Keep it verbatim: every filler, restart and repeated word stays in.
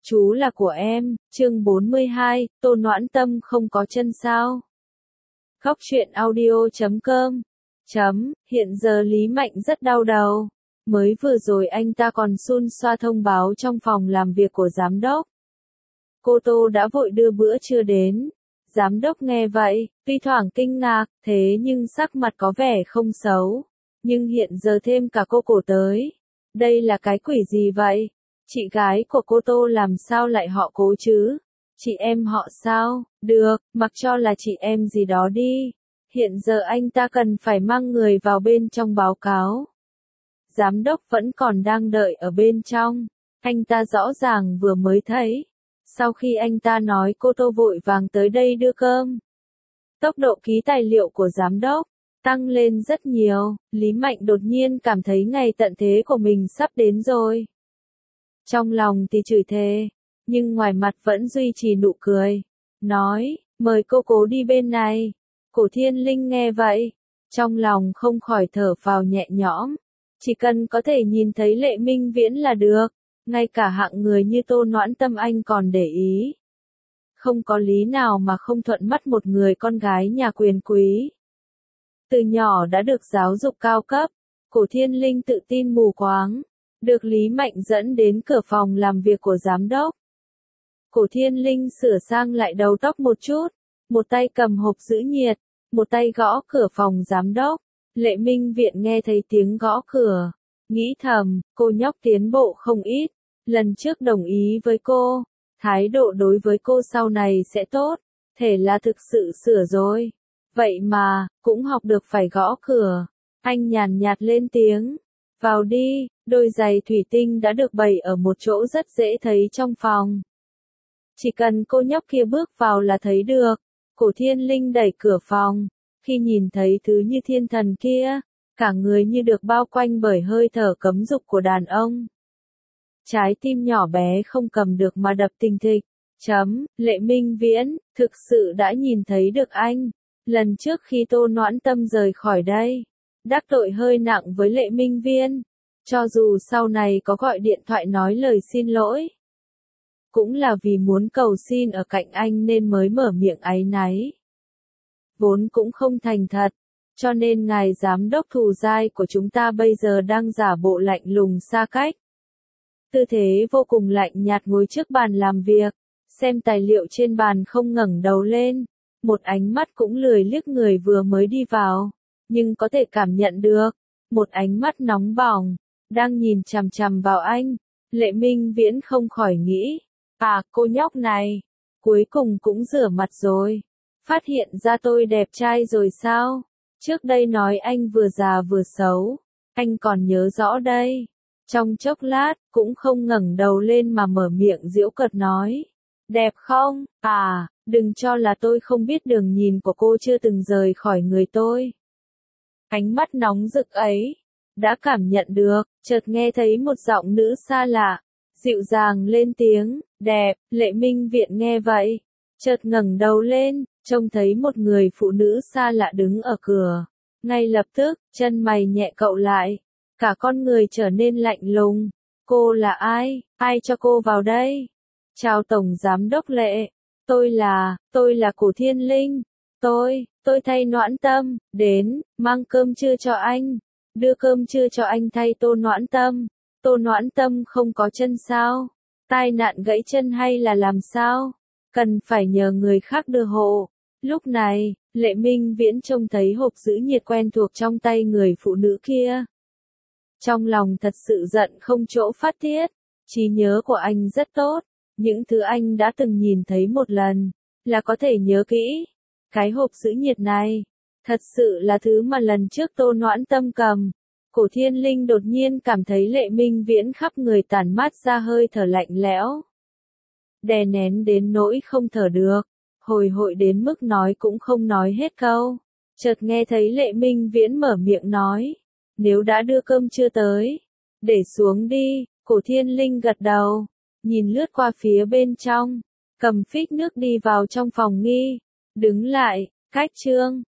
Chú là của em, chương bốn mươi hai, Tô Noãn Tâm không có chân sao? Góc truyện audio chấm com chấm, hiện giờ Lý Mạnh rất đau đầu. Mới vừa rồi anh ta còn xun xoa thông báo trong phòng làm việc của giám đốc. Cô Tô đã vội đưa bữa trưa đến. Giám đốc nghe vậy, tuy thoảng kinh ngạc, thế nhưng sắc mặt có vẻ không xấu. Nhưng hiện giờ thêm cả cô cổ tới. Đây là cái quỷ gì vậy? Chị gái của cô Tô làm sao lại họ Cố chứ? Chị em họ sao? Được, mặc cho là chị em gì đó đi. Hiện giờ anh ta cần phải mang người vào bên trong báo cáo. Giám đốc vẫn còn đang đợi ở bên trong. Anh ta rõ ràng vừa mới thấy. Sau khi anh ta nói cô Tô vội vàng tới đây đưa cơm. Tốc độ ký tài liệu của giám đốc tăng lên rất nhiều. Lý Mạnh đột nhiên cảm thấy ngày tận thế của mình sắp đến rồi. Trong lòng thì chửi thề, nhưng ngoài mặt vẫn duy trì nụ cười. Nói, mời cô Cố đi bên này. Cổ Thiên Linh nghe vậy, trong lòng không khỏi thở phào nhẹ nhõm. Chỉ cần có thể nhìn thấy Lệ Minh Viễn là được. Ngay cả hạng người như Tô Noãn Tâm anh còn để ý. Không có lý nào mà không thuận mắt một người con gái nhà quyền quý. Từ nhỏ đã được giáo dục cao cấp, Cổ Thiên Linh tự tin mù quáng. Được Lý Mạnh dẫn đến cửa phòng làm việc của giám đốc. Cổ Thiên Linh sửa sang lại đầu tóc một chút, một tay cầm hộp giữ nhiệt, một tay gõ cửa phòng giám đốc. Lệ Minh Viễn nghe thấy tiếng gõ cửa, nghĩ thầm, cô nhóc tiến bộ không ít, lần trước đồng ý với cô, thái độ đối với cô sau này sẽ tốt, thể là thực sự sửa rồi. Vậy mà, cũng học được phải gõ cửa. Anh nhàn nhạt lên tiếng, vào đi. Đôi giày thủy tinh đã được bày ở một chỗ rất dễ thấy trong phòng. Chỉ cần cô nhóc kia bước vào là thấy được. Cổ Thiên Linh đẩy cửa phòng. Khi nhìn thấy thứ như thiên thần kia, cả người như được bao quanh bởi hơi thở cấm dục của đàn ông. Trái tim nhỏ bé không cầm được mà đập thình thịch. Chấm, Lệ Minh Viễn, thực sự đã nhìn thấy được anh. Lần trước khi Tô Noãn Tâm rời khỏi đây, đắc tội hơi nặng với Lệ Minh Viễn. Cho dù sau này có gọi điện thoại nói lời xin lỗi, cũng là vì muốn cầu xin ở cạnh anh nên mới mở miệng áy náy. Vốn cũng không thành thật, cho nên ngài giám đốc thù dai của chúng ta bây giờ đang giả bộ lạnh lùng xa cách. Tư thế vô cùng lạnh nhạt ngồi trước bàn làm việc, xem tài liệu trên bàn không ngẩng đầu lên, một ánh mắt cũng lười liếc người vừa mới đi vào, nhưng có thể cảm nhận được, một ánh mắt nóng bỏng đang nhìn chằm chằm vào anh. Lệ Minh Viễn không khỏi nghĩ, à, cô nhóc này, cuối cùng cũng rửa mặt rồi. Phát hiện ra tôi đẹp trai rồi sao? Trước đây nói anh vừa già vừa xấu, anh còn nhớ rõ đây. Trong chốc lát, cũng không ngẩng đầu lên mà mở miệng giễu cợt nói, đẹp không? À, đừng cho là tôi không biết đường nhìn của cô chưa từng rời khỏi người tôi. Ánh mắt nóng rực ấy đã cảm nhận được, chợt nghe thấy một giọng nữ xa lạ, dịu dàng lên tiếng, đẹp. Lệ Minh Viễn nghe vậy, chợt ngẩng đầu lên, trông thấy một người phụ nữ xa lạ đứng ở cửa. Ngay lập tức, chân mày nhẹ cau lại, cả con người trở nên lạnh lùng. Cô là ai? Ai cho cô vào đây? Chào Tổng Giám đốc Lệ, tôi là, tôi là Cổ Thiên Linh, tôi, tôi thay Noãn Tâm, đến, mang cơm trưa cho anh. Đưa cơm trưa cho anh thay Tô Noãn Tâm. Tô Noãn Tâm không có chân sao? Tai nạn gãy chân hay là làm sao? Cần phải nhờ người khác đưa hộ. Lúc này, Lệ Minh Viễn trông thấy hộp giữ nhiệt quen thuộc trong tay người phụ nữ kia. Trong lòng thật sự giận không chỗ phát tiết. Trí nhớ của anh rất tốt. Những thứ anh đã từng nhìn thấy một lần, là có thể nhớ kỹ. Cái hộp giữ nhiệt này, thật sự là thứ mà lần trước Tô Noãn Tâm cầm. Cổ Thiên Linh đột nhiên cảm thấy Lệ Minh Viễn khắp người tản mát ra hơi thở lạnh lẽo. Đè nén đến nỗi không thở được, hồi hội đến mức nói cũng không nói hết câu. Chợt nghe thấy Lệ Minh Viễn mở miệng nói, nếu đã đưa cơm chưa tới, để xuống đi. Cổ Thiên Linh gật đầu, nhìn lướt qua phía bên trong, cầm phích nước đi vào trong phòng nghi, đứng lại, cách chương.